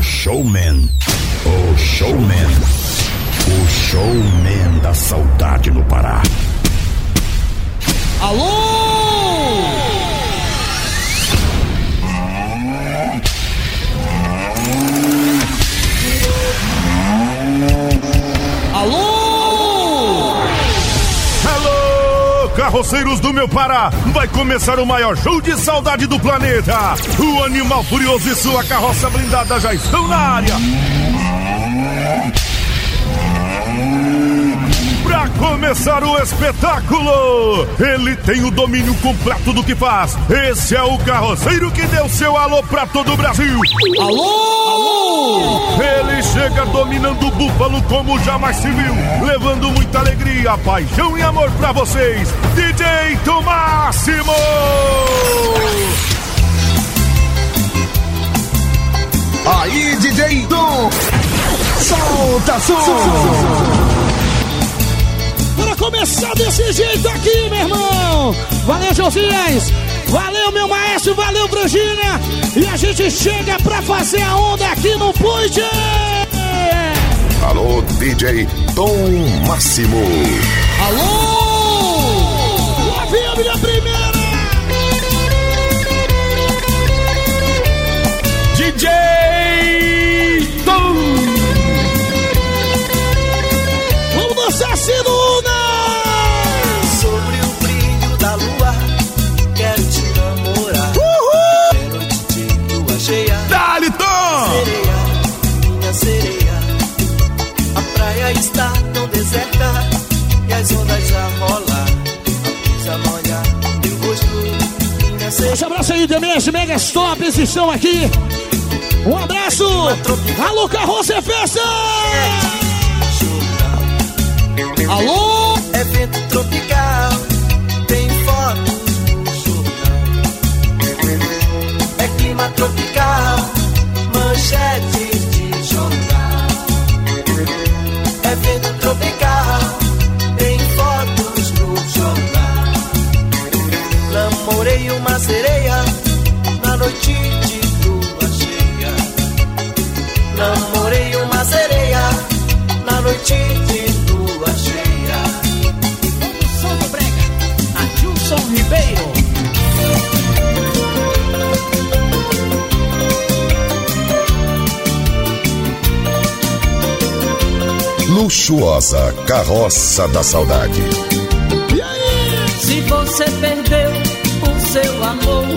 showman. O showman. O showman da saudade no Pará. Alô! Alô! Alô, carroceiros do meu Pará! Vai começar o maior show de saudade do planeta! O Animal Furioso e sua carroça blindada já estão na área! Pra começar o espetáculo, ele tem o domínio completo do que faz. Esse é o carroceiro que deu seu alô pra todo o Brasil. Alô! Ele chega dominando o búfalo como jamais se viu, levando muita alegria, paixão e amor pra vocês. DJ Tom Máximo! Aí, DJ Tom! Solta som! Para começar desse jeito aqui, meu irmão. Valeu, Josias. Valeu, meu maestro. Valeu, Brangina. E a gente chega pra fazer a onda aqui no Punch. Alô, DJ Tom Máximo. Alô! Lá vem a minha primeira. DJ Tom. Vamos dançar, Siduna. Sobre o brilho da lua, quero te namorar. É noite de lua cheia. Dá-lhe, Tom! Sereia, minha sereia. A praia está tão deserta e as ondas a rolar. A brisa molha meu rosto, minha sereia. Esse abraço aí também, as megas tops estão aqui. Um abraço. Alô, Carroça é Festa. Alô? É vento tropical, tem fotos no jornal. É clima tropical, manchetes de jornal. É vento tropical, tem fotos no jornal. Namorei uma sereia na noite de lua cheia. Namorei uma sereia na noite de lua cheia. Som do Brega, Adilson Ribeiro. Luxuosa Carroça da Saudade. E aí? Se você perdeu o seu amor,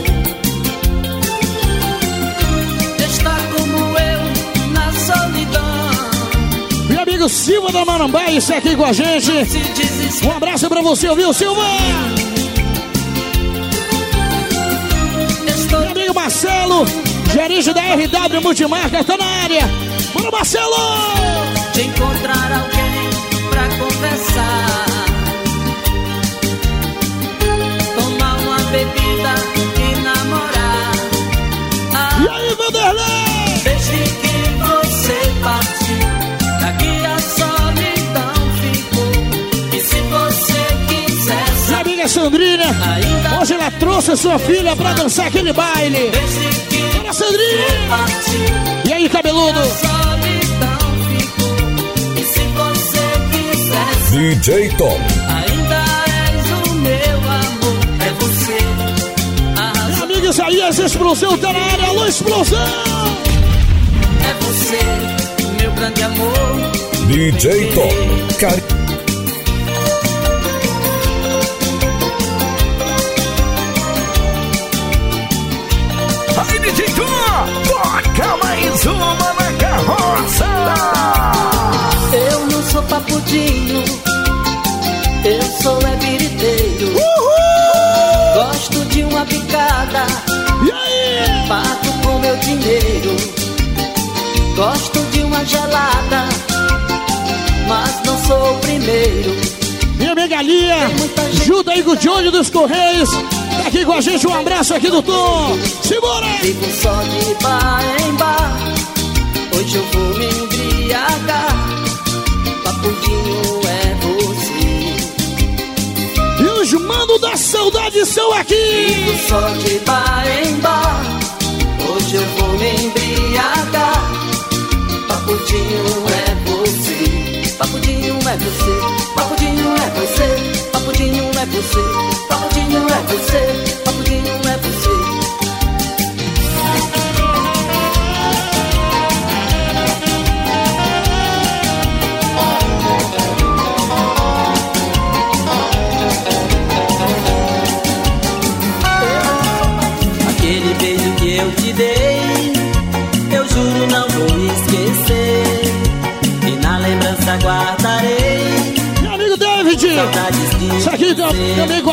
está como eu na solidão. Meu amigo Silva da Marambaia está aqui com a gente. Um abraço pra você, viu, Silva? Meu amigo Marcelo, gerente da RW Multimarca, tá na área. Bora, Marcelo! De encontrar alguém pra conversar, tomar uma bebida e namorar. E aí, Vanderlei? Desde que você partiu, daqui a solidão ficou. E se você quiser Minha amiga Sandrina, hoje ela trouxe a sua filha pra dançar aquele baile. desde que Bora, Sandrina! partiu, E aí, cabeludo? solidão ficou. E se você quiser DJ Tom. ainda és o meu amor, é você. Meu amigo Isaías, Explosão tá na área. Alô, Explosão! É você, meu grande amor. DJ Tom. Aí, DJ Tom! Toca mais uma na carroça! Eu não sou papudinho, eu sou biriteiro. Gosto de uma picada, E aí? pago com meu dinheiro. Gosto de uma gelada, mas não sou o primeiro. Minha amiga Lia, junto aí com o Johnny dos Correios, tá aqui com a gente. Um abraço aqui do Tom. Simbora! Vivo só de bar em bar, hoje eu vou me embriagar. Papudinho é você. E os manos da saudade são aqui. Vivo só de bar em bar, hoje eu vou me embriagar.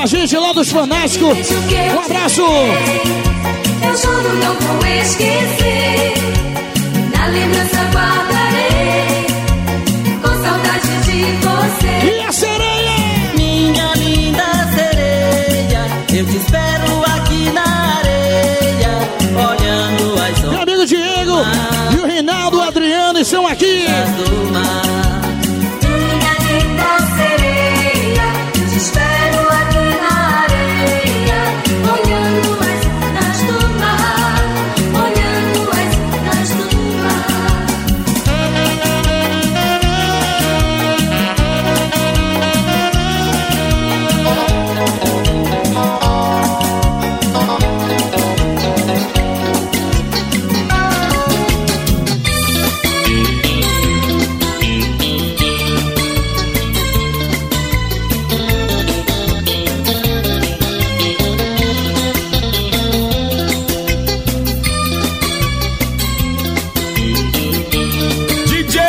gente lá dos Fanáticos. Um abraço. Eu juro não vou esquecer. Na lembrança guardarei. Com saudade de você. E a sereia? Minha linda sereia, eu te espero aqui na areia, olhando as Meu ondas amigo Diego e o Reinaldo, o Adriano estão aqui. do mar. Minha linda sereia, eu te espero aqui na areia, olhando as ondas do mar, olhando as ondas do mar. DJ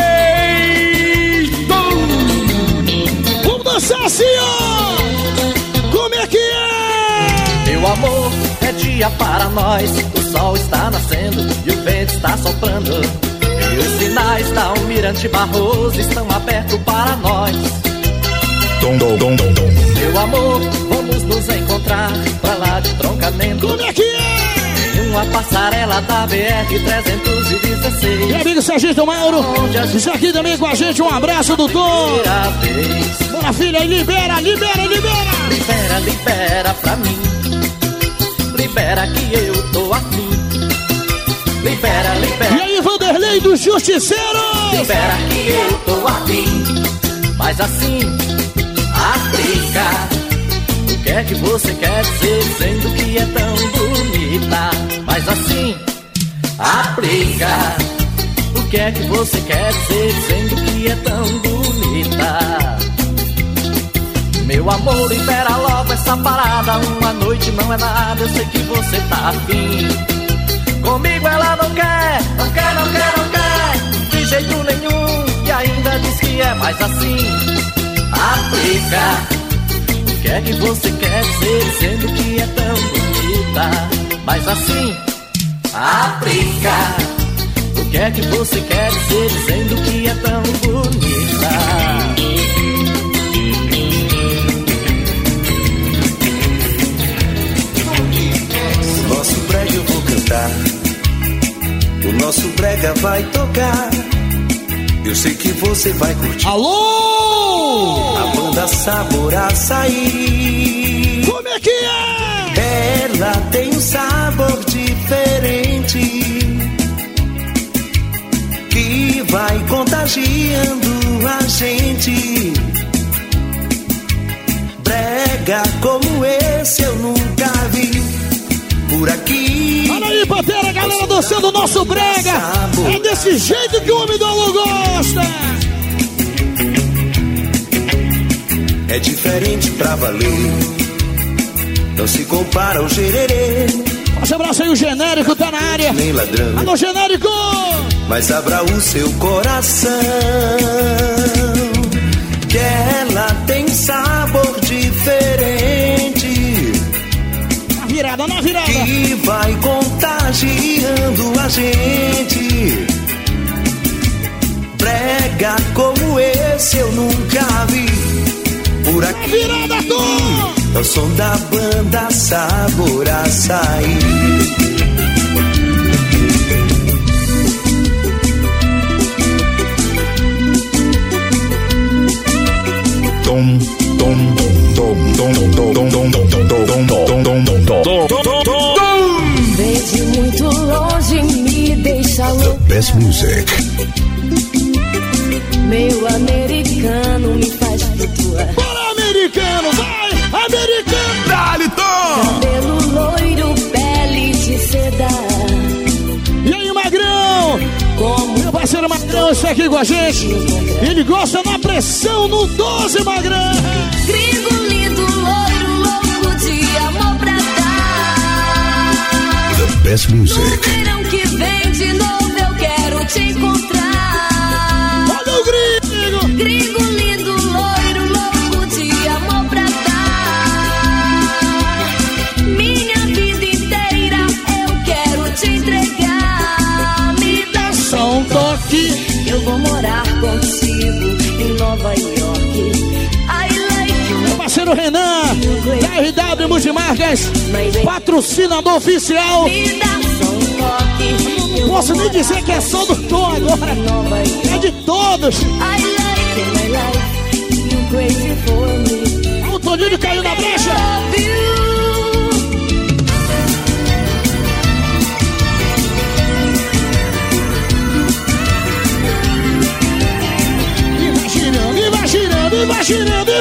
Tom. Vamos dançar assim, ó. Como é que é? Meu amor, é dia para nós. O sol está nascendo e o vento está soprando. E os sinais da Almirante Barroso estão abertos para nós. Dom, dom, dom, dom, dom. Meu amor, vamos nos encontrar pra lá de Troncamento. Como é que é? Em uma passarela da BR-316. Meu amigo Serginho Mauro está aqui também com a gente. Um abraço, doutor. Primeira vez. Bora, filha, libera, libera, libera. Libera, libera pra mim. Libera que eu tô afim. Libera, E libera. aí, Vanderlei do Justiceiro. Libera que eu tô afim. Mas assim, aplica. O que é que você quer dizer dizendo que é tão bonita? Mas assim, aplica. O que é que você quer dizer dizendo que é tão bonita? Meu amor, libera logo essa parada. Uma noite não é nada, eu sei que você tá afim. Comigo ela não quer, não quer, não quer, não quer, de jeito nenhum. E ainda diz que é mais assim. Aplica. O que é que você quer dizer dizendo que é tão bonita? Mas assim, aplica. O que é que você quer dizer dizendo que é tão bonita? Nosso brega eu vou cantar, o nosso brega vai tocar. Eu sei que você vai curtir. Alô! A banda Sabor Açaí. Como é que é? Ela tem um sabor diferente que vai contagiando a gente. Brega como esse eu nunca vi por aqui. Olha aí, Pantera, galera dançando o nosso brega. É desse jeito que o homem do alô gosta. É diferente pra valer, não se compara ao gererê. Forte abraço aí, o genérico tá na área. Nem ladrão, Alô, genérico! mas abra o seu coração, que ela tem sabor diferente Na virada. que vai contagiando a gente. Brega como esse eu nunca vi por aqui. Virada, Tom! É o som da banda Sabor Açaí. Dom, dom, dom, dom, dom, dom, dom, dom, dom, dom, dom, dom, dom. Vem de muito longe, me deixa louco. Best music. Meu americano me faz flutuar. Bora, americano, vai! Americano! Dá-lhe, Tom! Cabelo loiro, pele de seda. E aí, Magrão? Como Meu parceiro Magrão está aqui com a gente. Ele gosta na pressão no 12, Magrão. gringo lindo, loiro, louco de amor pra dar. The best music. No verão que vem de novo eu quero te encontrar. Olha o gringo! Gringo lindo, loiro, louco de amor pra dar. York. Eu vou morar contigo em Nova York. I like you. Meu parceiro Renan, da RW Multimarcas, patrocinador oficial. Me dá só um toque. Não posso nem dizer que é só do Tom agora. É de todos. I like my life. You crazy for me. O Toninho caiu na brecha. Love you. Imaginando.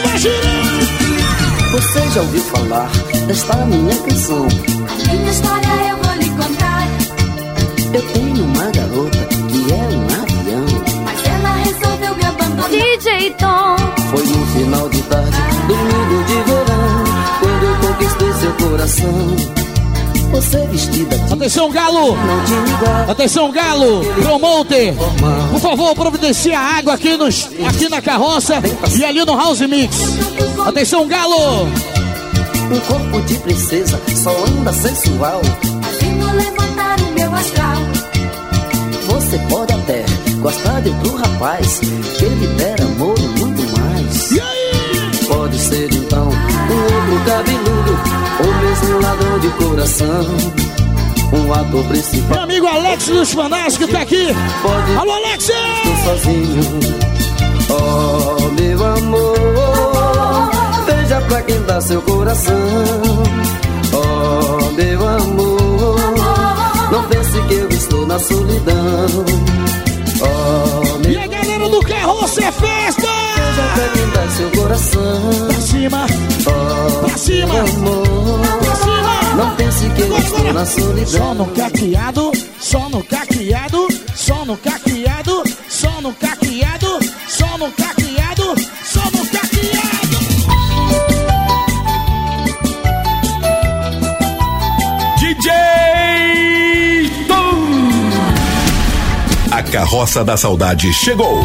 Você já ouviu falar desta minha canção? Minha história eu vou lhe contar. Eu tenho uma garota que é um avião. Mas ela resolveu me abandonar. DJ Tom. Foi no final de tarde, domingo de verão, quando eu conquistei seu coração. Você vestida de... Atenção, Galo! Não tinha igual. Atenção, Galo! Promoter! Por favor, providencia água aqui na carroça e ali no House Mix. Atenção, Galo! Um corpo de princesa só anda sensual. Vindo levantar o meu astral. Você pode até gostar de outro rapaz, que lhe der amor e muito mais. E aí? Pode ser então um outro cabeludo, ou mesmo um ladrão de coração, um ator principal. Meu amigo Alex dos Fanás que tá aqui. Pode. Alô, Alex! Estou sozinho. Oh, meu amor, veja pra quem dá seu coração. Oh, meu amor, não pense que eu estou na solidão. Oh, meu E a galera do Carroça é festa! Veja pra quem dá seu coração. Pra cima! Oh, Pra cima! meu amor, Pra cima! não pense que eu estou na solidão. Só no caqueado, só no caqueado, só no caqueado, só no caqueado, só no caqueado, só no caqueado. DJ Tom. A carroça da saudade chegou.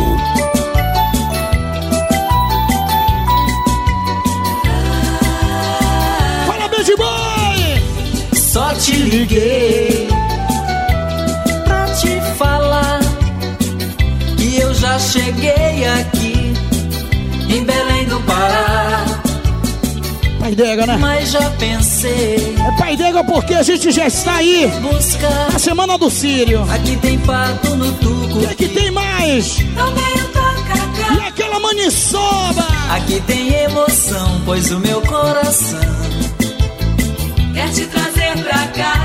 Fala, Bad Boy! Só te liguei pra te falar que eu já cheguei aqui em Belém do Pará. Pai d'égua, né? Mas já pensei É pai d'égua porque a gente já está aí buscar. na Semana do Sírio. Aqui tem pato no tuco. E aqui tem mais. Também o tacacá. E aquela maniçoba. Aqui tem emoção, pois o meu coração Quer te trazer pra cá.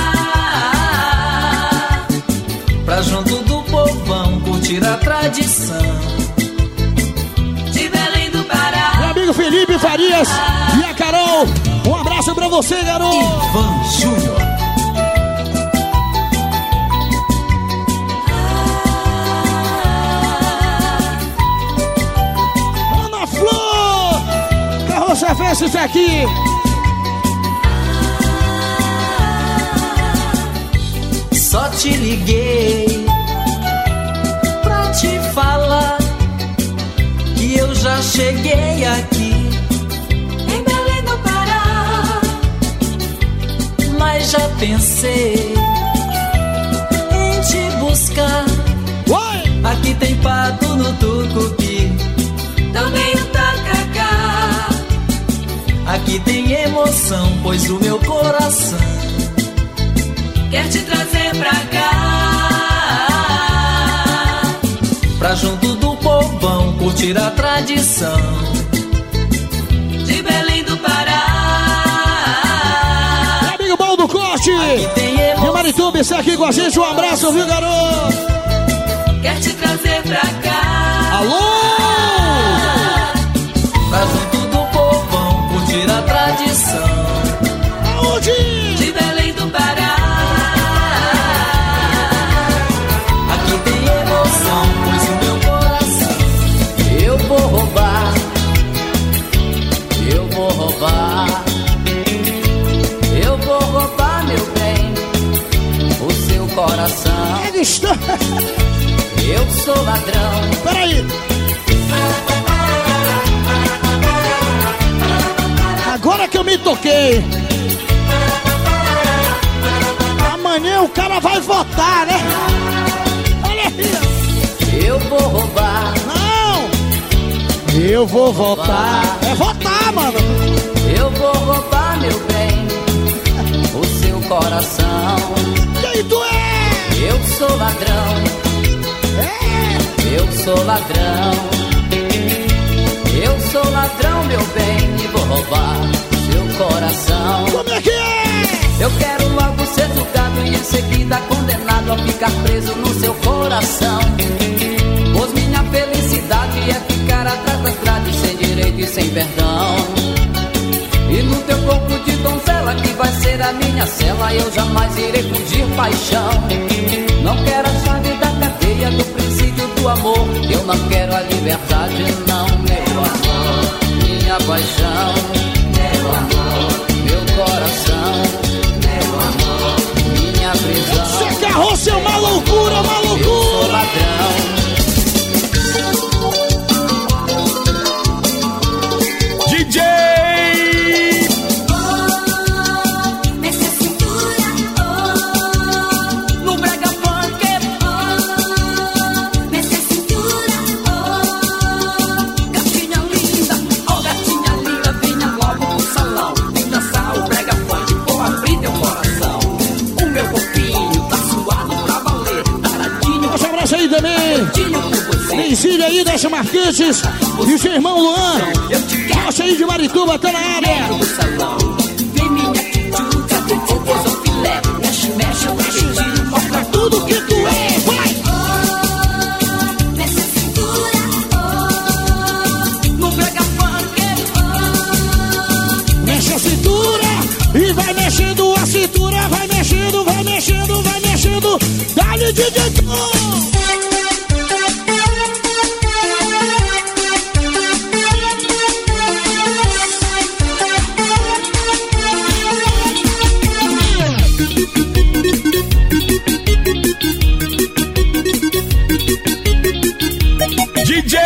pra junto do povão curtir a tradição. De Belém do Meu Pará. amigo Felipe Farias e a Carol. Um abraço pra você, garoto. Ivan Júnior. Ana Flor. Carroça Festa está aqui. Só te liguei pra te falar que eu já cheguei aqui Em Belém do Pará. mas já pensei em te buscar. Oi. Aqui tem pato no tucupi, Também o tacacá. aqui tem emoção, pois o meu coração Quer te trazer pra cá. pra junto do povão curtir a tradição. De Belém do Pará. Meu amigo Baldo Corte. Aqui tem E emoção, Marituba está aqui com a gente. Um abraço, viu, garoto? Quer te trazer pra cá. Alô? pra junto do povão curtir a tradição. Aonde? De Belém do Pará. Aqui tem emoção, pois o meu coração Eu vou roubar, eu vou roubar, eu vou roubar, meu bem, o seu coração. Ele está... Eu sou ladrão. Peraí. Agora que eu me toquei. Amanhã o cara vai votar, né? Olha aí. Eu vou voltar. É votar, mano. Eu vou roubar, meu bem, o seu coração. Quem tu é? Eu sou ladrão. Eu sou ladrão. Eu sou ladrão, meu bem, e vou roubar seu coração. Como é que é? Eu quero logo ser julgado e em seguida condenado a ficar preso no seu coração. Pois minha felicidade é ficar atrás das grades, sem direito e sem perdão. E no teu corpo de donzela, que vai ser a minha cela, eu jamais irei fugir paixão. Não quero a chave da cadeia do princípio do amor. Eu não quero a liberdade, não, meu amor. Minha paixão, meu amor. Meu coração, meu amor. Minha prisão. Você carroça é uma loucura, uma loucura. Eu sou ladrão. DJ Mencilha aí das Marqueses e o seu irmão Luan. Nossa aí de Marituba, tá na área. Vem minha tchutchuca, depois o filé. Mexe, mexe, eu acredito. Mostra tudo que tu é, vai! Nessa cintura, No brega funk, Mexe a cintura e vai mexendo a cintura. Vai mexendo, vai mexendo, vai mexendo. Dá-lhe DJ Tom. DJ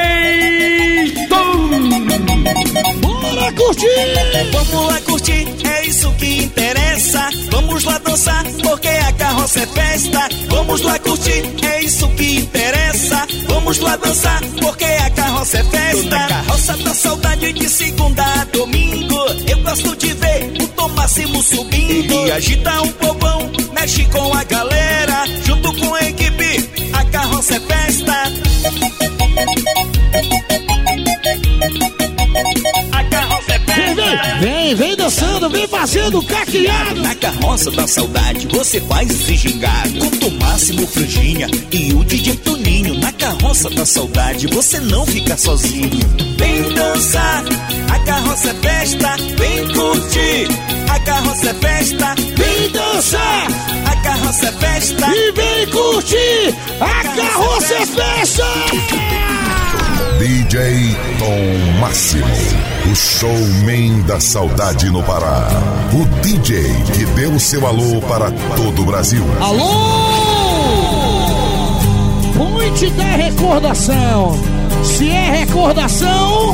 Tom. Bora curtir! Vamos lá curtir, é isso que interessa. Vamos lá dançar, porque a carroça é festa. Vamos lá curtir, é isso que interessa. Vamos lá dançar, porque a carroça é festa. Na carroça da saudade de segunda a domingo. Eu gosto de ver o Tom Máximo subindo. Ele agita um povão, mexe com a galera. Junto com a equipe, a carroça é festa. A carroça é festa. Vem dançando, vem fazendo caqueado. Na carroça da saudade você faz esse gingado. Com Tom Máximo, Franjinha e o DJ Toninho. Na carroça da saudade você não fica sozinho. Vem dançar, a carroça é festa. Vem curtir, a carroça é festa. Vem dançar A carroça é festa. e vem curtir. A carroça é festa. DJ Tom Máximo, o showman da saudade no Pará. O DJ que deu seu alô para todo o Brasil. Alô! Ponte da recordação. Se é recordação,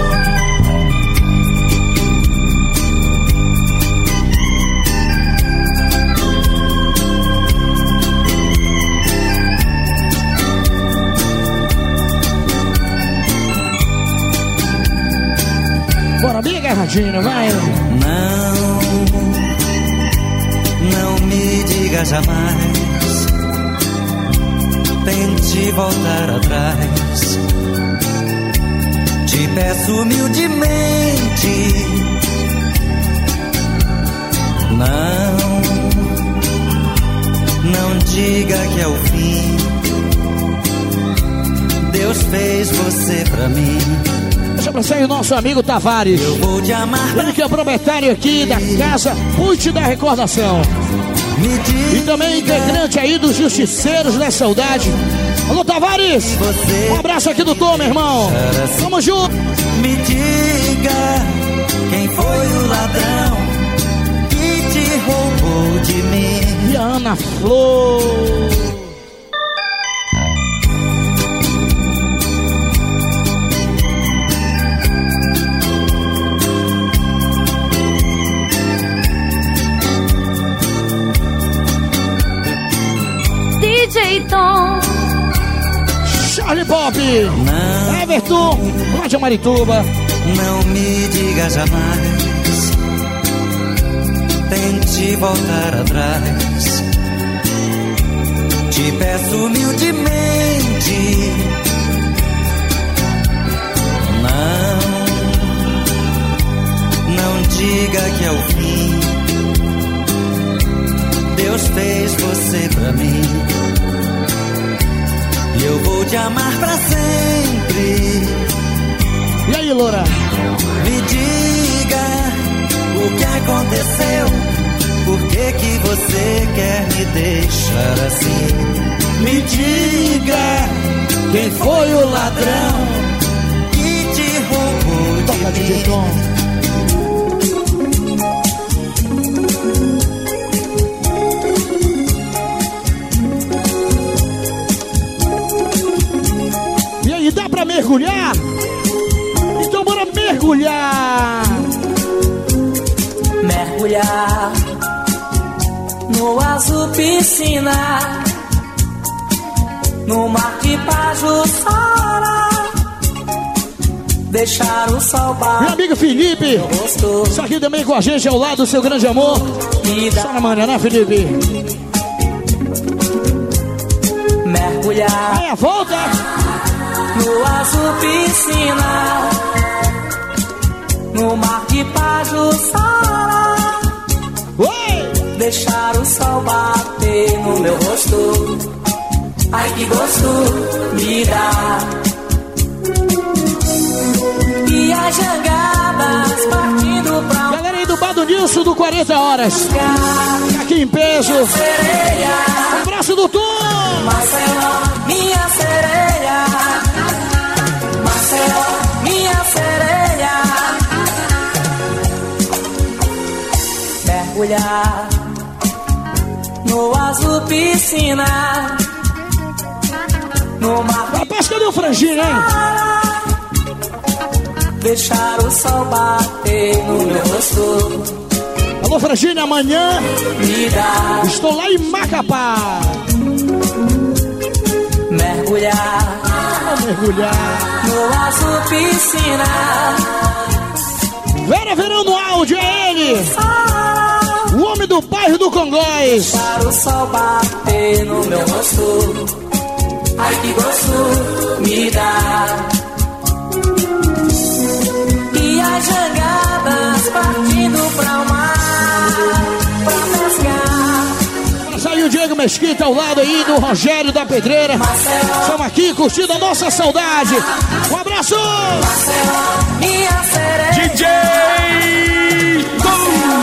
bora bem agarradinho, vai. Não me diga jamais, tente voltar atrás. Te peço humildemente, não diga que é o fim. Deus fez você pra mim. Deixa pra sair o nosso amigo Tavares. Eu vou te amar. Ele que é proprietário aqui da casa Ponte da Recordação. Me diga, E também integrante aí dos Justiceiros da Saudade. Alô, Tavares! Um abraço aqui do Tom, meu irmão. Tamo junto. me diga quem foi o ladrão que te roubou de mim. E a Ana Flor. DJ Tom. Charlie Pop. Não. Everton, lá de Marituba. Não me diga jamais, tente voltar atrás. Te peço humildemente, não diga que é o fim. Deus fez você pra mim e eu vou te amar pra sempre. E aí, Loura? Me diga o que aconteceu, por que você quer me deixar assim? Me diga quem foi o ladrão que te roubou de Toca, DJ mim. Tom. E aí, dá pra mergulhar? Então bora mergulhar! Mergulhar no azul piscina, no mar de Pajuçara, deixar o sol bater. Meu amigo Felipe, no rosto isso aqui também com a gente ao lado do seu grande amor. e Só na manhã, né, Felipe? mergulhar Aí a volta! no azul piscina, no mar de Pajuçara, Oi! deixar o sol bater no meu rosto. Ai, que gosto me dá. E as jangadas partindo pra Galera aí do Bar do Nilson do 40 Horas. Aqui em peso. sereia. Abraço do Tom! Maceió, minha sereia. Maceió, minha sereia. Mergulhar no azul piscina, no mar A pesca do franjinho, hein? deixar o sol bater no meu rosto. Alô, Frangine, amanhã Me dá estou lá em Macapá. mergulhar Mergulhar. no azul piscina, Vera Verão no áudio, é ele. O homem do bairro do Congóis. deixar o sol bater no meu rosto. Ai, que gosto me dá. E as jangadas partindo pra o mar, pra pescar. Saiu o Diego Mesquita ao lado aí do Rogério da Pedreira. Maceió, Estamos aqui curtindo a nossa saudade. Um abraço! Maceió, minha sereia. DJ Tom.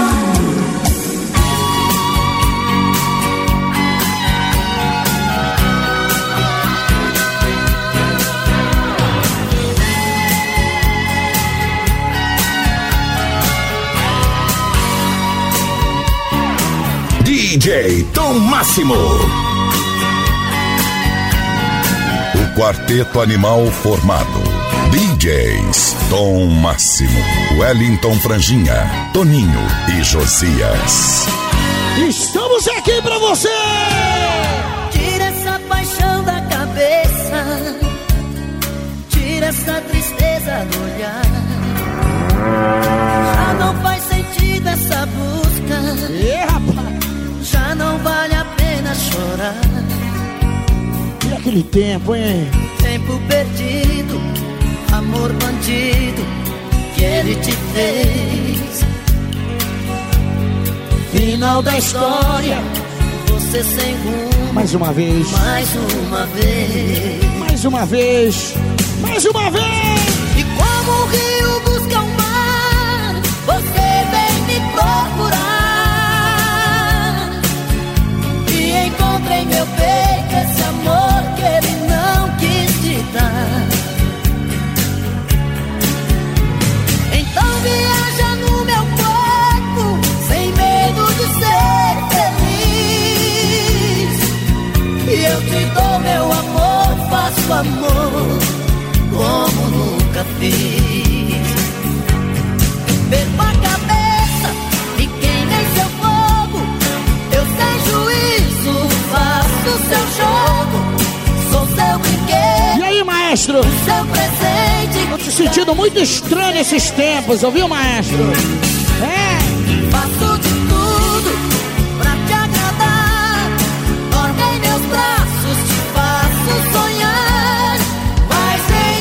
DJ Tom Máximo. O quarteto animal formado. DJs Tom Máximo, Wellington Franjinha, Toninho e Josias. Estamos aqui pra você! Tira essa paixão da cabeça, tira essa tristeza do olhar. Já não faz sentido essa busca, Rapaz! já não vale a pena chorar. E aquele tempo, hein? Tempo perdido, amor bandido que ele te fez. Final da história, você sem rumo. Mais uma vez. Mais uma vez. Mais uma vez. Mais uma vez! E como o rio busca o mar, você vem me procurar. E encontra em meu peito esse amor que ele não quis te dar. Então viaja no meu corpo, sem medo de ser feliz. E eu te dou meu amor, faço amor como nunca fiz. Perco a cabeça e queimei seu fogo. Eu sem juízo faço seu jogo. Sou seu brinquedo. E aí, maestro? Seu presente. Tô te sentindo muito estranho esses tempos, ouviu, maestro? Faço de tudo pra te agradar. Dorme em meus braços, te faço sonhar. Mas sem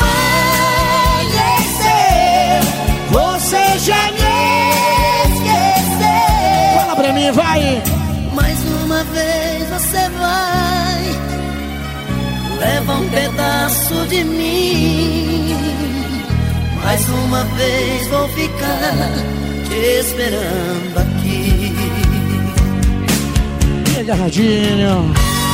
amanhecer, você já me esqueceu. Fala pra mim, vai. Mais uma vez você vai, leva um pedaço de mim. Mais uma vez vou ficar te esperando aqui. E agarradinho.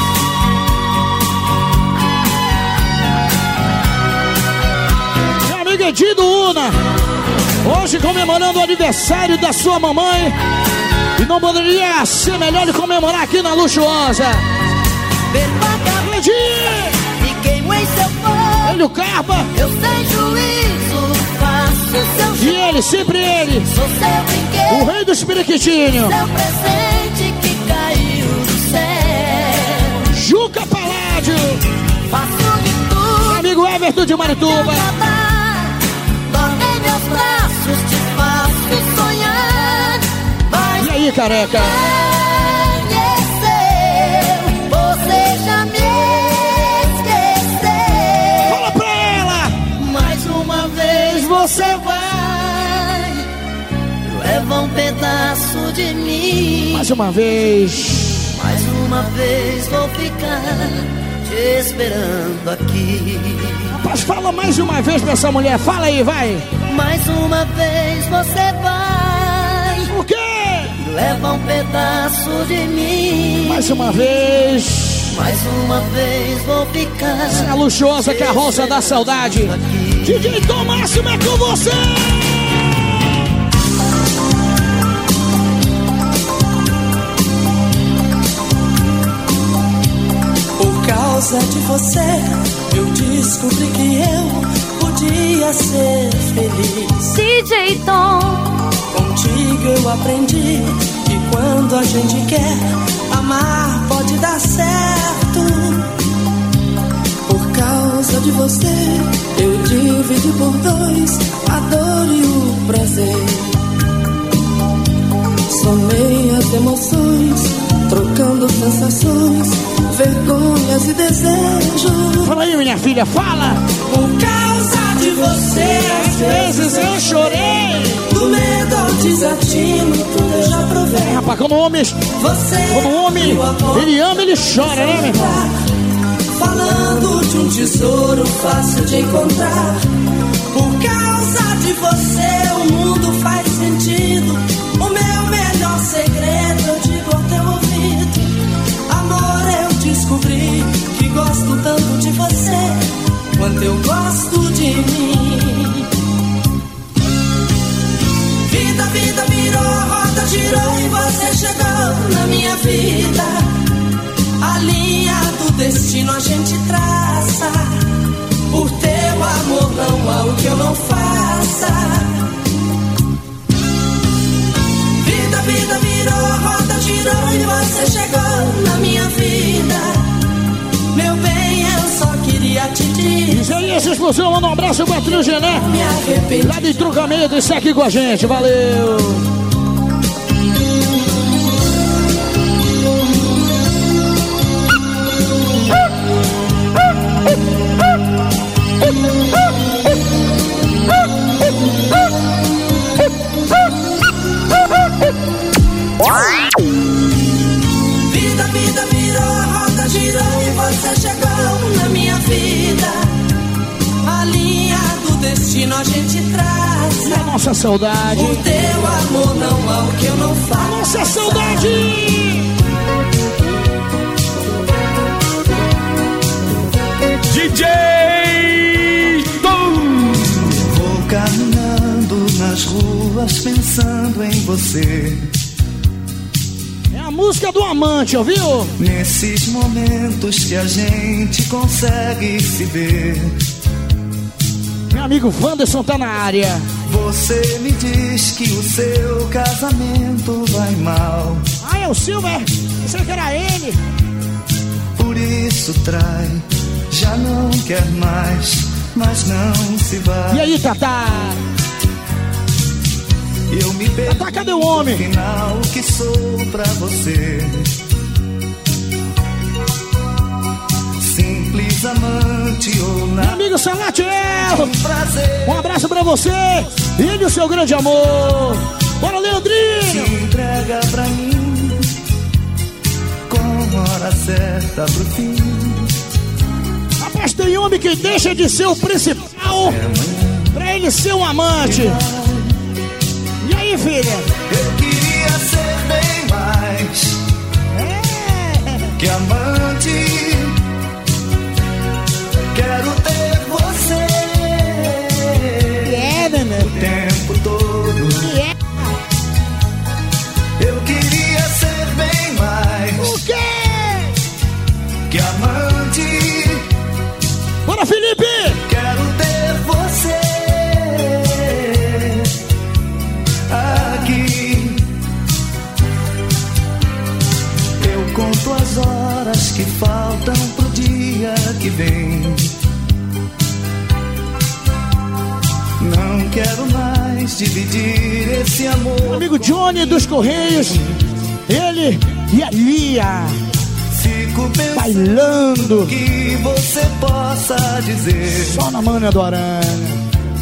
Meu amigo Edido Una, hoje comemorando o aniversário da sua mamãe. E não poderia ser melhor de comemorar aqui na Luxuosa. Edinho! E queimo em seu fogo. Ele, o Carpa. Eu sem juízo faço seu E ele, sempre ele. Sou seu brinquedo. O rei dos periquitinhos. Seu presente que caiu do céu. Juca Paládio. Faço de tudo. Meu amigo Everton de Marituba. Dorme em meus braços, te faço sonhar. Mas E aí, careca? você já me esqueceu. Fala pra ela. Mais uma vez você vai, leva um pedaço de mim. Mais uma vez. Mais uma vez vou ficar te esperando aqui. Rapaz, fala mais uma vez pra essa mulher. Fala aí, vai. Mais uma vez você vai, O quê? leva um pedaço de mim. Mais uma vez. Mais uma vez vou ficar. A Luxuosa Carroça da Saudade. DJ Tom Máximo é com você. Por causa de você, eu descobri que eu podia ser feliz. DJ Tom. Contigo eu aprendi que quando a gente quer amar pode dar certo. Por causa de você, eu dividi por dois a dor e o prazer. Somei as emoções, trocando sensações, vergonhas e desejos. Fala aí, minha filha, fala. Por causa de você, Às vezes eu chorei. do medo ao desatino, tudo eu já provei. Rapaz, quando o homem ele ama, ele chora, né, meu irmão? Falando de um tesouro fácil de encontrar. Por causa de você, o mundo faz sentido. O meu melhor segredo eu digo ao teu ouvido. Amor, eu descobri que gosto tanto de você quanto eu gosto de mim. Vida virou, roda girou e você chegou na minha vida. A linha do destino a gente traça. Por teu amor não há o que eu não faça. Vida virou, roda girou e você chegou na minha vida. Meu bem, eu só queria te dizer. Isso aí, essa explosão, manda um abraço pra Trio Gené. Me arrependi. Lá de Trucamento, e segue com a gente, valeu. Vida virou, roda girou e você chegou na minha vida. A linha do destino a gente traça. E a nossa saudade. Por teu amor não há o que eu não faço. Nossa saudade. DJ Tom. Vou caminhando nas ruas pensando em você. É a música do amante, ouviu? Nesses momentos que a gente consegue se ver. Meu amigo Wanderson tá na área. Você me diz que o seu casamento vai mal. Ah, é o Silver? Pensei que era ele. Por isso traz já não quer mais, mas não se vai. E aí, Tatá? Eu me pergunto, Tatá, cadê o homem? no final, o que sou pra você? Simples amante ou Meu nada. amigo Salatiel, Prazer. um abraço pra você. Ele e o seu grande amor. Bora, Leandrinho. Se entrega pra mim, com hora certa pro fim. Rapaz, tem homem que deixa de ser o principal pra ele ser um amante. E aí, filha? Eu queria ser bem mais que amante. Quero ter você o tempo todo. Eu queria ser bem mais O quê? que amante. Bora, Felipe! Quero ter você aqui. Eu conto as horas que faltam pro dia que vem. Não quero mais dividir esse amor. Amigo Johnny dos Correios, ele e a Lia Fico pensando bailando que você possa dizer. só na Mana do Aranha.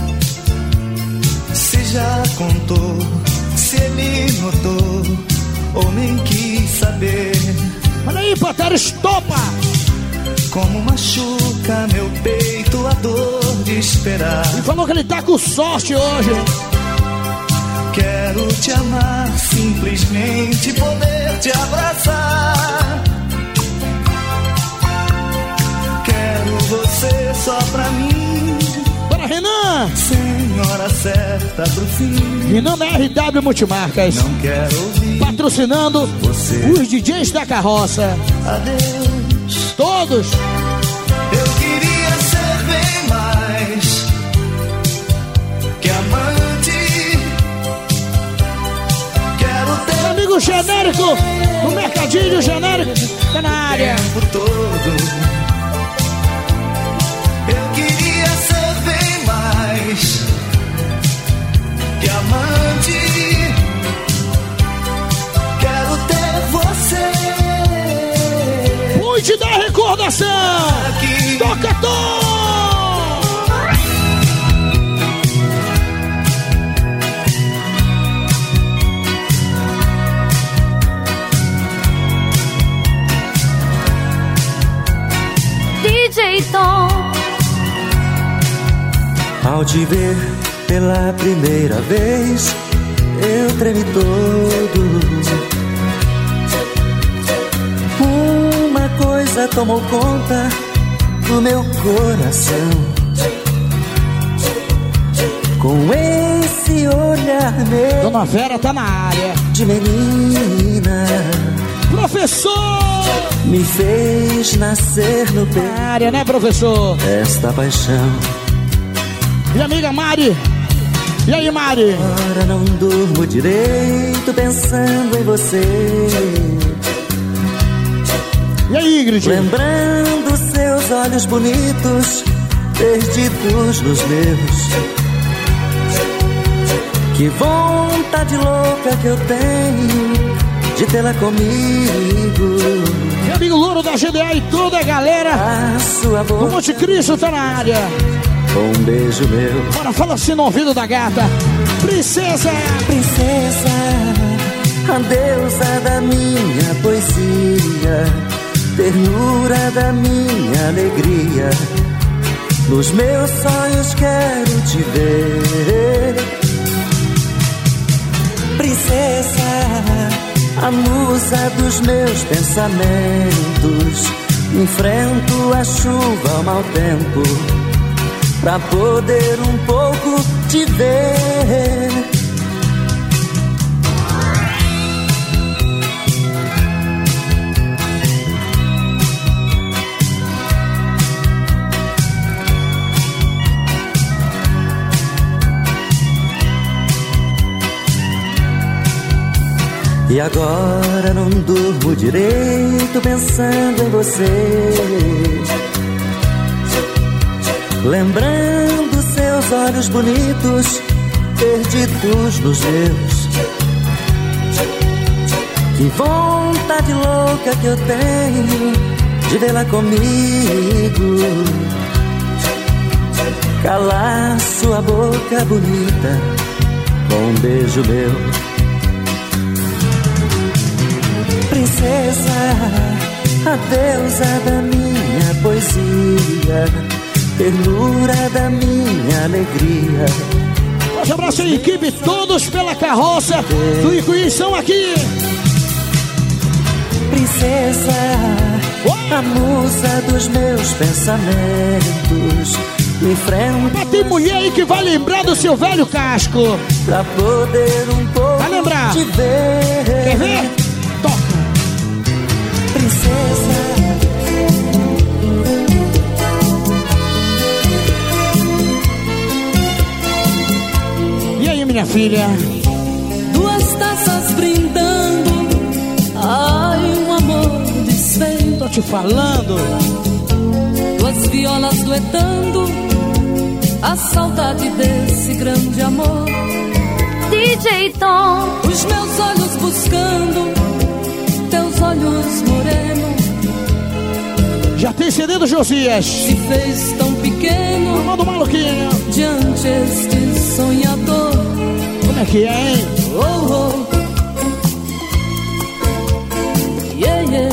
Se já contou, se ele notou, ou nem quis saber. Olha aí, Pantera, estopa! Como machuca meu peito a dor de esperar. E falou que ele tá com sorte hoje. Quero te amar, simplesmente poder te abraçar. Quero você só pra mim. Bora, Renan! Senhora certa pro fim. Renan da RW Multimarcas, Não quero ouvir patrocinando você. os DJs da carroça. Adeus. Todos! Eu queria ser bem mais que amante. Quero ter Meu amigo genérico, no mercadinho genérico, tá na área. tempo todo. Eu queria ser bem mais que amante. Quero ter você Cuide da recordação! aqui. Toca, Tom! DJ Tom. Ao te ver pela primeira vez, eu tremi todo. Uma coisa tomou conta do meu coração. Com esse olhar meu Dona Vera tá na área. de menina, Professor! me fez nascer no Na peito área, né, professor? esta paixão. E amiga Mari? E aí, Mari? Agora não durmo direito pensando em você. E aí, Ingrid? Lembrando seus olhos bonitos, perdidos nos meus. Que vontade louca que eu tenho de tê-la comigo. Meu amigo Louro da GDA e toda a galera A sua do boca Monte Cristo tá na área. com um beijo meu. Bora, fala assim no ouvido da gata. Princesa! Princesa, a deusa da minha poesia, ternura da minha alegria. Nos meus sonhos quero te ver. Princesa, a musa dos meus pensamentos. Enfrento a chuva, o mau tempo, pra poder um pouco te ver. E agora não durmo direito pensando em você. lembrando seus olhos bonitos, perdidos nos meus. Que vontade louca que eu tenho de vê-la comigo, calar sua boca bonita com um beijo meu. Princesa, a deusa da minha poesia, ternura da minha alegria. Forte abraço aí, equipe, todos pela carroça do Icuí estão aqui. Princesa, a musa dos meus pensamentos, me enfrenta. Mas tem mulher aí que vai lembrar do seu velho casco. Pra poder um pouco vai lembrar. Te ver. Quer ver? Toca. Princesa. E aí, minha filha? Duas taças brindando, ai, um amor desfeito. Tô te falando. Duas violas duetando, a saudade desse grande amor. DJ Tom. Os meus olhos buscando teus olhos moreno. Já tem CD do Josias. Se fez tão pequeno, manda o maluquinho diante este sonhador. Como é que é, hein? Oh, oh. Yeah, yeah.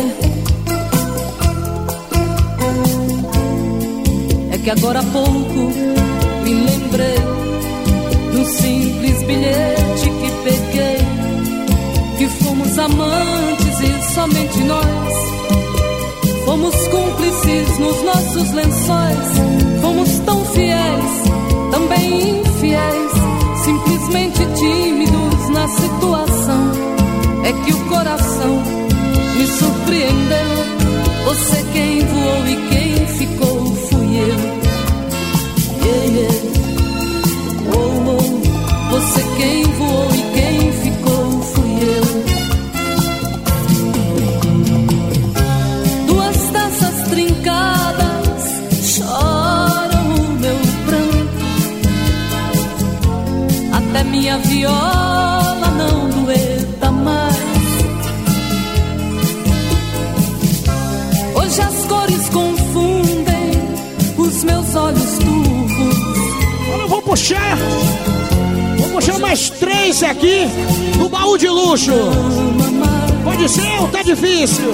É que agora há pouco me lembrei do simples bilhete que peguei, que fomos amantes e somente nós. Fomos cúmplices nos nossos lençóis. Fomos tão fiéis, também infiéis, simplesmente tímidos na situação. É que o coração me surpreendeu. Você quem voou e quem ficou fui eu. Yeah, yeah. Oh, oh. Você quem voou e quem ficou fui eu. Duas taças trincadas choram o meu pranto. Até minha viola não dueta mais. Hoje as cores confundem os meus olhos turvos. Agora eu vou puxar mais 3 aqui do baú de luxo. Pode ser ou tá difícil?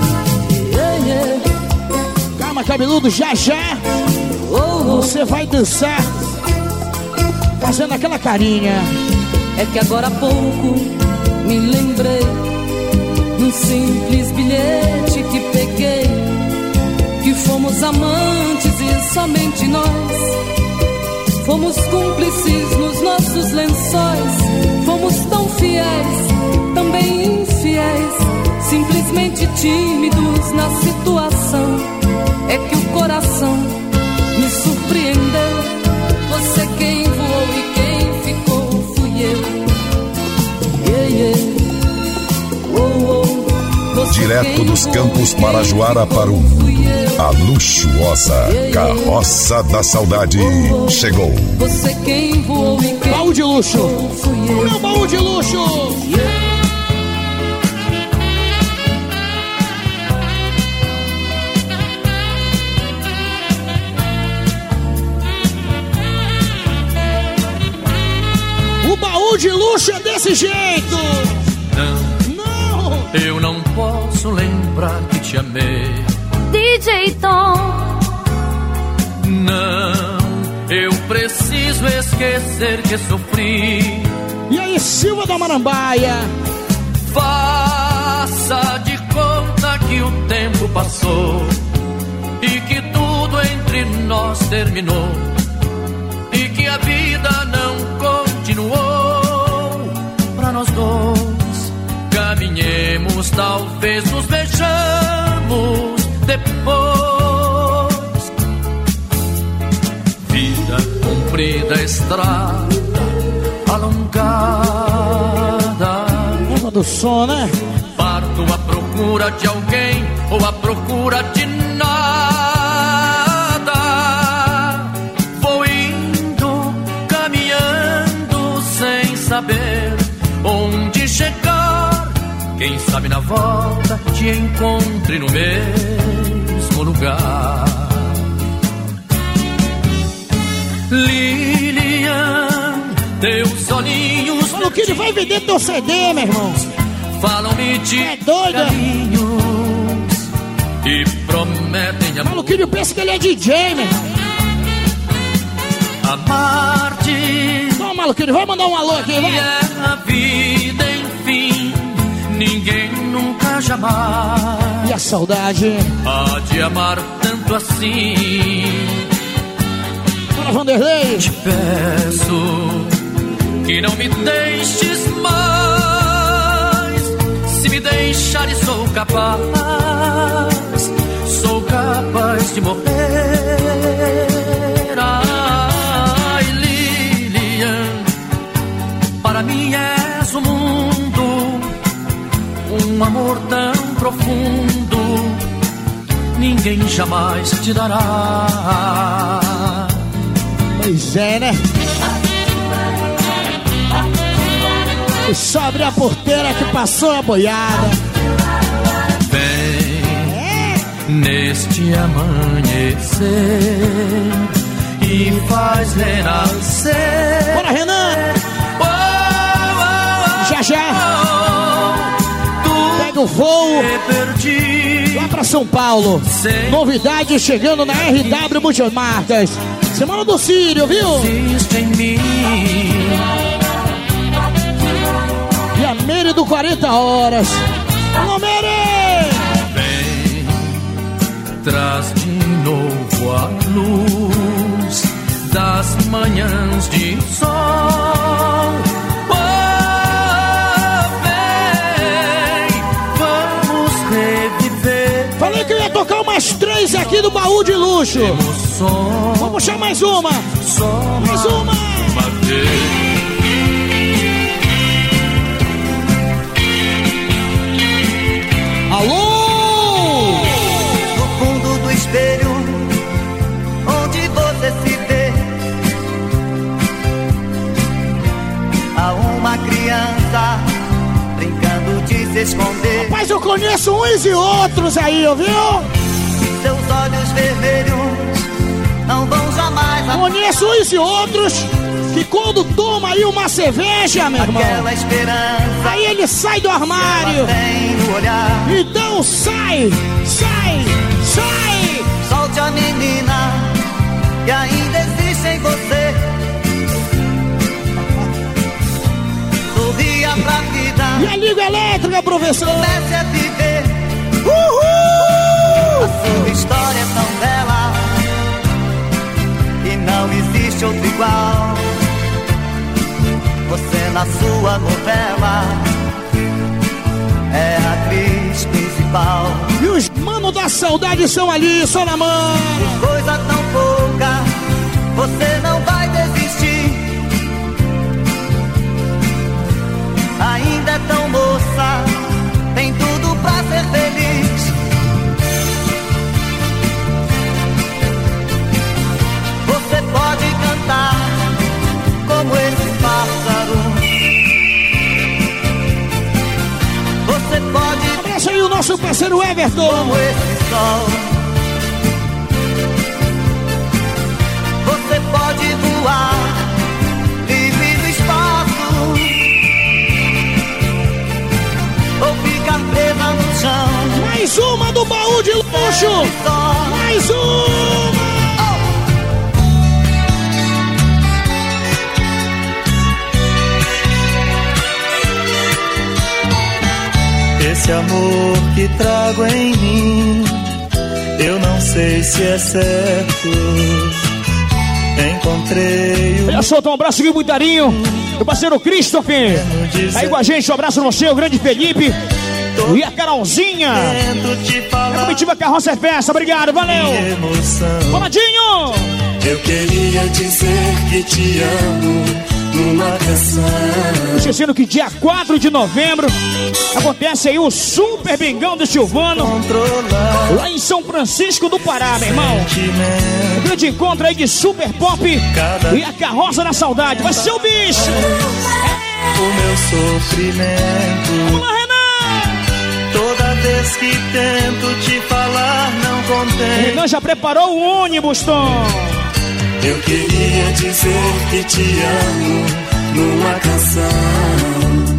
Calma, cabeludo, já você vai dançar fazendo aquela carinha. É que agora há pouco me lembrei num simples bilhete que peguei, que fomos amantes e somente nós. Fomos cúmplices nos nossos lençóis. Fomos tão fiéis, também infiéis, simplesmente tímidos na situação. É que o coração me surpreendeu. Você quem voou e quem ficou fui eu. Yeah, yeah. Oh, oh. Direto dos Campos Parajuara para o a luxuosa Carroça da Saudade chegou. Você quem voou e quem baú de luxo. Fui eu. Meu baú de luxo. O baú de luxo é desse jeito. Não, eu não posso lembrar que te amei. DJ Tom. Não, eu preciso esquecer que sofri. E aí, Silva da Marambaia? Faça de conta que o tempo passou e que tudo entre nós terminou e que a vida não continuou pra nós dois. Caminhemos, talvez nos vejamos depois. Vida comprida, estrada alongada. Lembra do som, né? Parto à procura de alguém ou à procura de nada. sabe, na volta te encontre no mesmo lugar. Lilian, teus olhinhos. Fala que ele vai vender teu CD, meu irmão. Falam-me de carinhos e prometem amor. Fala que ele pensa que ele é DJ, meu irmão. Amar-te. Não, maluquinho, vai mandar um alô aqui, vai. É a vida, enfim, ninguém nunca jamais. E a saudade? Há de amar tanto assim. Para Vanderlei. Te peço que não me deixes mais. Se me deixares, sou capaz de morrer. Ai, Lilian, para mim és o mundo, um amor tão profundo, ninguém jamais te dará. Pois é, né? E só abre a porteira que passou a boiada. Vem neste amanhecer e faz renascer. Bora, Renan! Já. Pega o voo lá pra São Paulo. Novidade chegando na RW Multimarcas. Semana do Sírio, viu? Existe em mim. E a Meire do 40 Horas. Alô, Meire! Vem, traz de novo a luz das manhãs de sol. Oh, vem, vamos reviver. Falei que eu ia tocar umas 3 aqui do baú de luxo. Vamos puxar mais uma. Mais uma vez. Alô! No fundo do espelho, onde você se vê, há uma criança brincando de se esconder. Rapaz, eu conheço uns e outros aí, viu? Seus olhos vermelhos não vão jamais apagar. Conheço uns e outros que quando toma aí uma cerveja, meu irmão, aquela esperança, aí ele sai do armário. Então sai! Solte a menina que ainda existe em você. Sorria pra vida. E a liga elétrica, professor. Comece a viver. Uhul! A sua história é tão bela e não existe outro igual. Você na sua novela é a atriz principal. E os manos da saudade são ali, só na mão. Coisa tão pouca, você não vai desistir. Ainda é tão moça, tem tudo pra ser feliz. Você pode cantar como esse pássaro. Você pode. Abraça aí o nosso parceiro Everton. Como esse sol. Você pode voar livre no espaço ou ficar presa no chão. Mais uma do baú de luxo. Mais uma. Esse amor que trago em mim, eu não sei se é certo. Encontrei o... Eu solto um abraço aqui, muito carinho. Meu parceiro Christopher aí com a gente, um abraço no seu, o grande Felipe e a Carolzinha. A comitiva Carroça é Festa, obrigado, valeu. Boladinho! Eu queria dizer que te amo numa canção. Esquecendo que dia 4 de novembro acontece aí o Super Bengão do Silvano lá em São Francisco do Pará, meu irmão. Um grande encontro aí de Super Pop e a Carroça da Saudade. Vai ser o bicho! O meu sofrimento. Vamos lá, Renan! vez que tento te falar, não contém. Renan já preparou o ônibus, Tom. Eu queria dizer que te amo numa canção.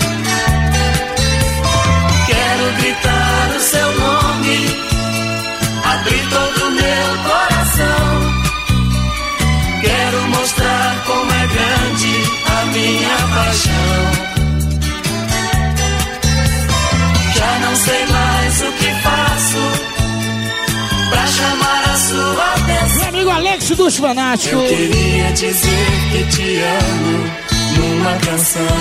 Quero gritar o seu nome, abrir todo o meu coração. Quero mostrar como é grande a minha paixão. Já não sei mais o que faço pra chamar a sua atenção. Meu amigo Alex dos Fanáticos. Eu queria dizer que te amo numa canção.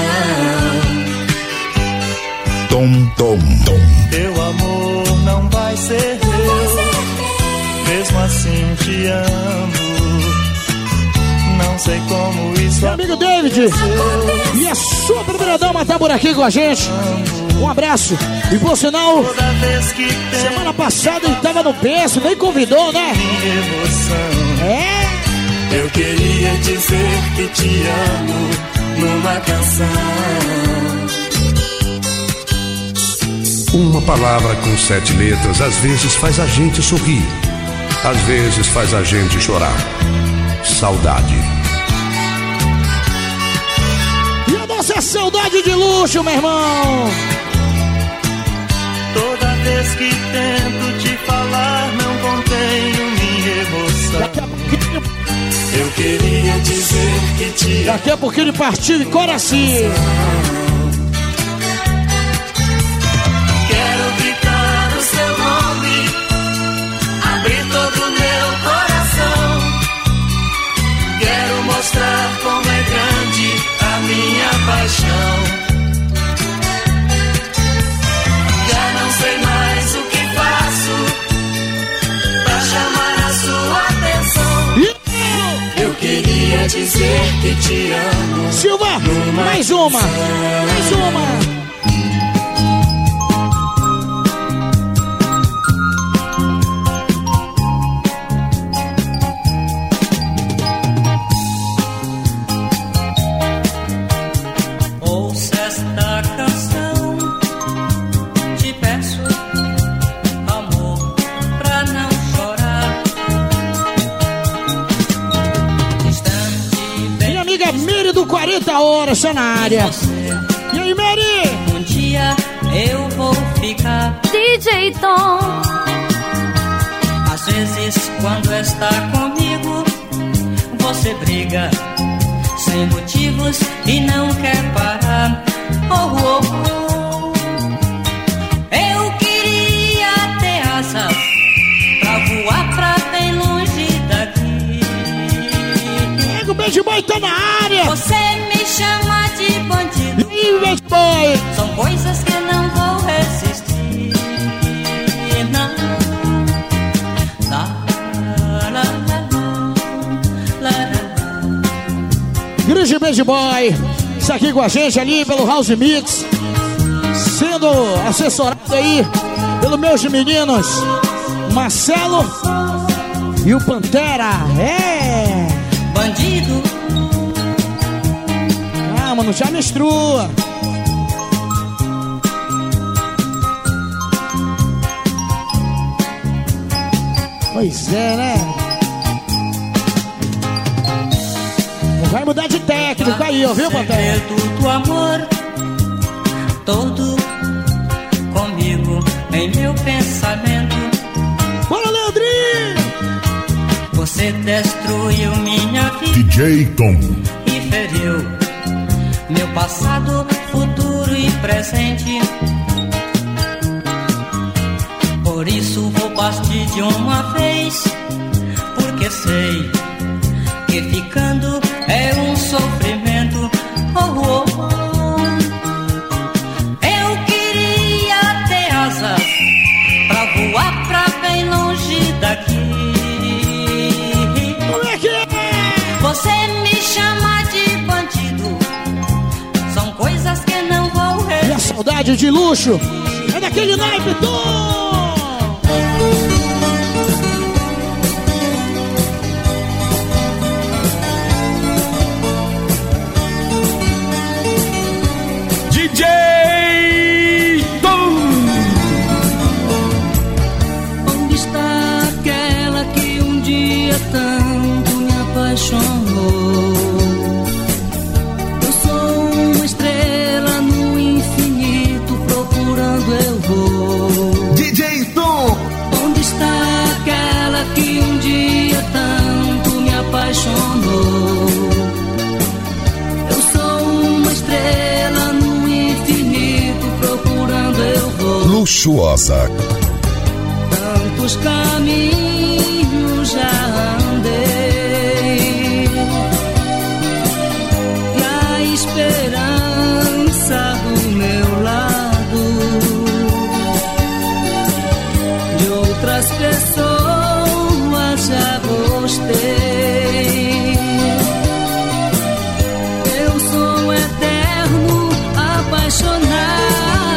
Tom, tom, tom. Teu amor não vai ser meu, mesmo assim te amo. Não sei como isso. Meu amigo David e a sua primeira dama tá por aqui com a gente. Um abraço. E por sinal, semana passada ele tava no berço, nem convidou, né? É. Eu queria dizer que te amo numa canção. Uma palavra com 7 letras às vezes faz a gente sorrir, às vezes faz a gente chorar. Saudade. E a nossa saudade de luxo, meu irmão. Toda vez que tento te falar, não contenho minha emoção. Eu queria dizer que te amo. Daqui a pouquinho ele partiu de Coraci. Quero gritar o seu nome, abrir todo o meu coração. Quero mostrar como é grande a minha paixão. Já não sei mais o que faço pra chamar a sua atenção. Eu queria dizer que te amo. Silva, mais uma, mais uma. Do 40 horas, tá na área. E aí, Mary? Um dia eu vou ficar DJ Tom. Às vezes quando está comigo você briga sem motivos e não quer parar. Oh, oh, oh. Eu queria ter asas pra voar pra bem longe daqui. O Bad Boy tá na área. Você me chama de bandido. E Bad Boy. São coisas que não vou resistir. Não. La, la, la, la, la. Grande Bad Boy. Isso aqui com a gente ali pelo House Mix. Sendo assessorado aí pelos meus meninos Marcelo e o Pantera. É. Bandido. Ah, mano, já menstrua. Pois é, né? Não vai mudar de técnico aí, ó, viu, Pantera? Do amor todo comigo em meu pensamento. Bora, Leandrinho! Você destruiu minha vida, DJ Tom, e feriu meu passado, futuro e presente. Por isso vou partir de uma vez, porque sei que ficando é um sofrimento. Oh, oh, oh. Eu queria ter asas pra voar pra bem longe daqui. Você me chama de bandido. São coisas que não vou resistir. E a saudade de luxo é daquele naipe todo. DJ Tom. apaixonou. Eu sou uma estrela no infinito, procurando eu vou. DJ Tom! Onde está aquela que um dia tanto me apaixonou? Eu sou uma estrela no infinito, procurando eu vou. Luxuosa. Tantos caminhos já andei, e a esperança do meu lado, de outras pessoas já gostei. Eu sou eterno apaixonado.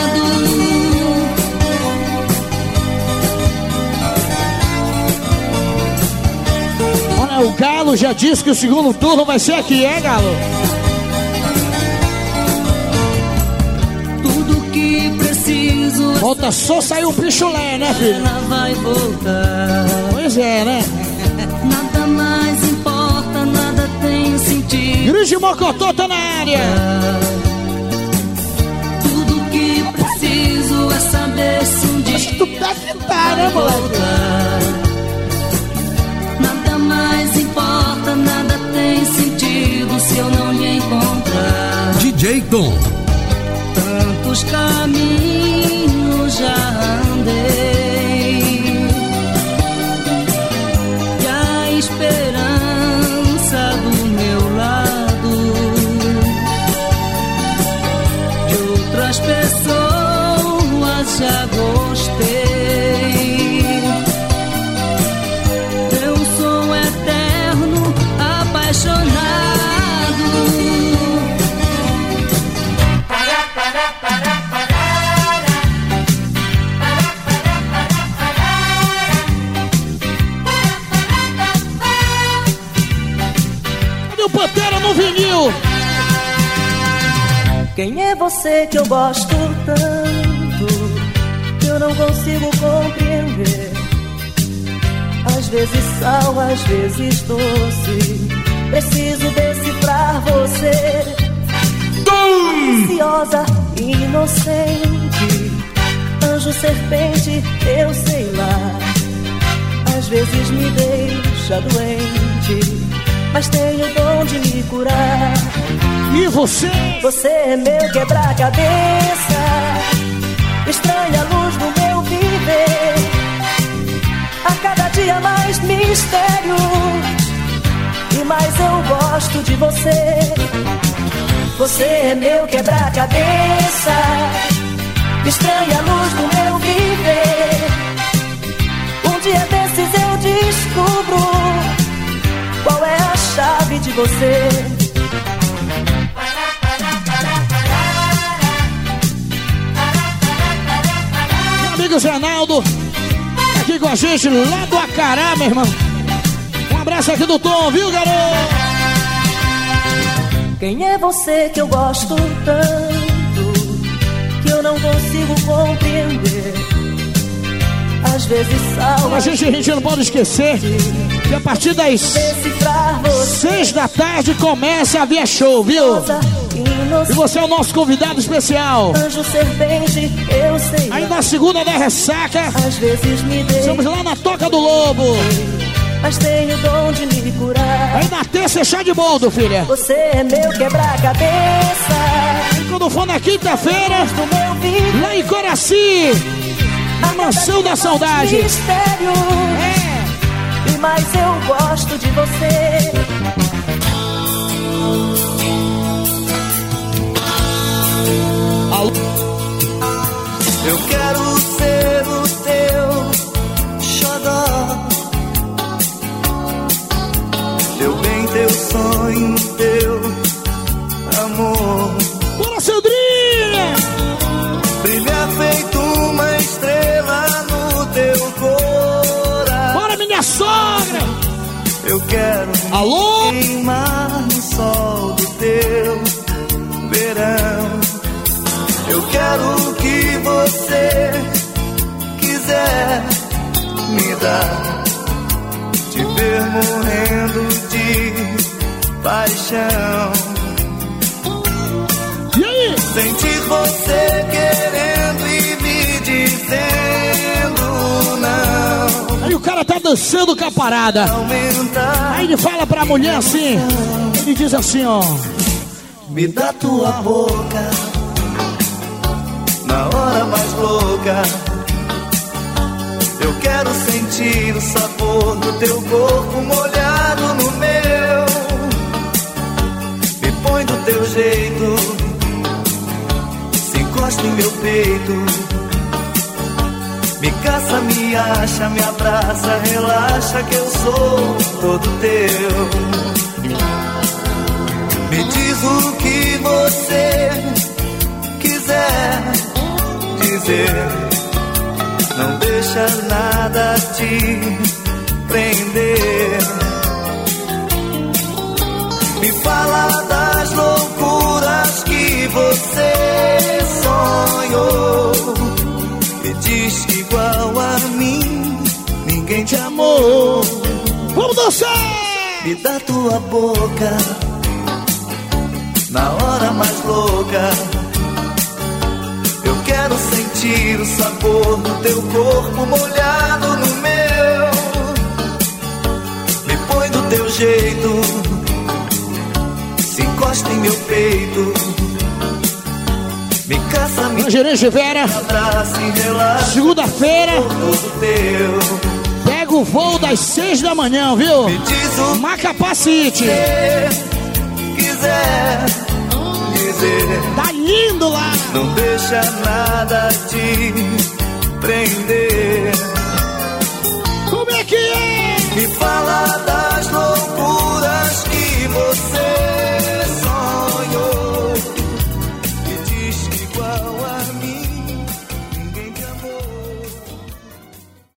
O Galo já disse que o segundo turno vai ser aqui, é, Galo? Tudo que preciso. Volta só sair o pichulé, né, filho? Ela vai voltar. Pois é, né? Nada mais importa, nada tem sentido. Grande Mocotó tá na área. Tudo que preciso é saber se um dia. Acho que tu deve estar, né, moleque? Nada mais importa, nada tem sentido se eu não lhe encontrar. DJ Tom. Tantos caminhos já andei, e a esperança do meu lado, de outras pessoas já gostei. Cadê o Pantera no vinil? Quem é você que eu gosto tanto, que eu não consigo compreender? Às vezes sal, às vezes doce, preciso decifrar você. Ansiosa, inocente, anjo, serpente, eu sei lá. Às vezes me deixa doente, mas tenho o dom de me curar. E você? Você é meu quebra-cabeça, estranha luz no meu viver. A cada dia mais mistérios, e mais eu gosto de você. Você é meu quebra-cabeça, estranha luz no meu viver. Um dia desses eu descubro qual é a chave de você. Meu amigo Zé Naldo aqui com a gente lá do Acará, meu irmão. Um abraço aqui do Tom, viu, garoto? Quem é você que eu gosto tanto, que eu não consigo compreender? Às vezes salva. A gente não pode esquecer que a partir das 6 da tarde começa a Via Show, viu? E você é o nosso convidado especial. Anjo, serpente, eu sei. Aí na segunda da ressaca, às vezes me estamos lá na Toca do Lobo. Mas tenho o dom de me curar. Aí na terça é chá de boldo, filha. Você é meu quebra-cabeça. E quando for na quinta-feira, lá em Coraci, na Mansão da Saudade. Mistério. É. E mais eu gosto de você. Eu quero ser o teu xodó, teu bem, teu sonho, teu amor. Bora, Sandrinha! Brilha feito uma estrela no teu coração. Bora, minha sogra! Eu quero alô? queimar no sol do teu verão. Eu quero o que você quiser me dar, te ver morrendo de paixão. E aí? Sentir você querendo e me dizendo não. Aí o cara tá dançando com a parada. Aí ele fala pra mulher assim. Ele diz assim, ó: me dá tua boca na hora mais louca. Eu quero sentir o sabor do teu corpo molhado no meu. Me põe do teu jeito, se encosta em meu peito. Me caça, me acha, me abraça, relaxa que eu sou todo teu. Me diz o que você quiser dizer. Não deixa nada te prender. Me fala das loucuras que você sonhou. Me diz que igual a mim ninguém te amou. Vamos dançar! Me dá tua boca na hora mais louca. Eu quero sentir o sabor do teu corpo molhado no meu. Me põe do teu jeito, se encosta em meu peito. Me caça, me Gerente Vera, abraça e relaxa. segunda-feira, pega o voo das 6 da manhã, viu? Me diz o Macapacite. Quiser dizer. Tá lindo lá. Não deixa nada te prender. Como é que é? Me fala